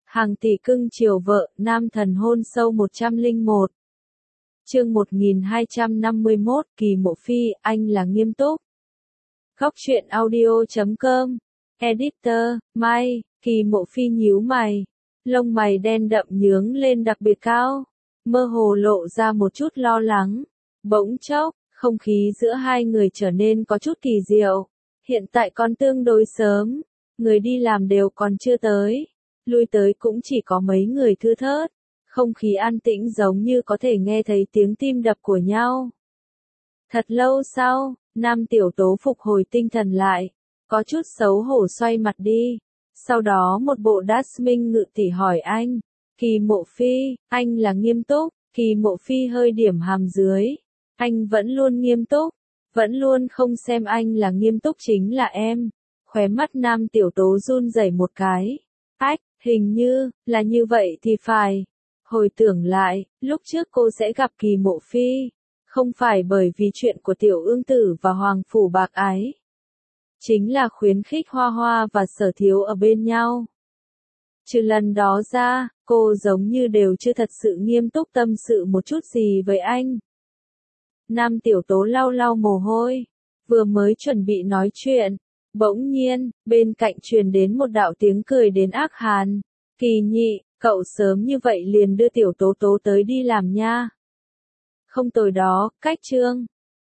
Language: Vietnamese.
Hàng tỷ cưng chiều vợ, nam thần hôn sâu 101. Chương 1251, Kỳ Mộ Phi, anh là nghiêm túc. Góc truyện audio.com. Editor, Mai. Kỳ Mộ Phi nhíu mày. Lông mày đen đậm nhướng lên đặc biệt cao. Mơ hồ lộ ra một chút lo lắng. Bỗng chốc, không khí giữa hai người trở nên có chút kỳ diệu. Hiện tại còn tương đối sớm. Người đi làm đều còn chưa tới. Lui tới cũng chỉ có mấy người thưa thớt. Không khí an tĩnh giống như có thể nghe thấy tiếng tim đập của nhau. Thật lâu sau, Nam Tiểu Tố phục hồi tinh thần lại. Có chút xấu hổ xoay mặt đi. Sau đó một bộ Dasmin ngự tỷ hỏi anh. Kỳ Mộ Phi, anh là nghiêm túc. Kỳ Mộ Phi hơi điểm hàm dưới. Anh vẫn luôn nghiêm túc. Vẫn luôn không xem anh là nghiêm túc chính là em. Khóe mắt Nam Tiểu Tố run rẩy một cái. Ách, hình như, là như vậy thì phải. Hồi tưởng lại, lúc trước cô sẽ gặp Kỳ Mộ Phi. Không phải bởi vì chuyện của Tiểu Ương Tử và Hoàng Phủ Bạc Ái. Chính là khuyến khích Hoa Hoa và Sở Thiếu ở bên nhau. Trừ lần đó ra, cô giống như đều chưa thật sự nghiêm túc tâm sự một chút gì với anh. Nam Tiểu Tố lau lau mồ hôi. Vừa mới chuẩn bị nói chuyện. Bỗng nhiên, bên cạnh truyền đến một đạo tiếng cười đến ác hàn. Kỳ Nhị, cậu sớm như vậy liền đưa Tiểu Tố Tố tới đi làm nha. Không tồi đó, cách trương.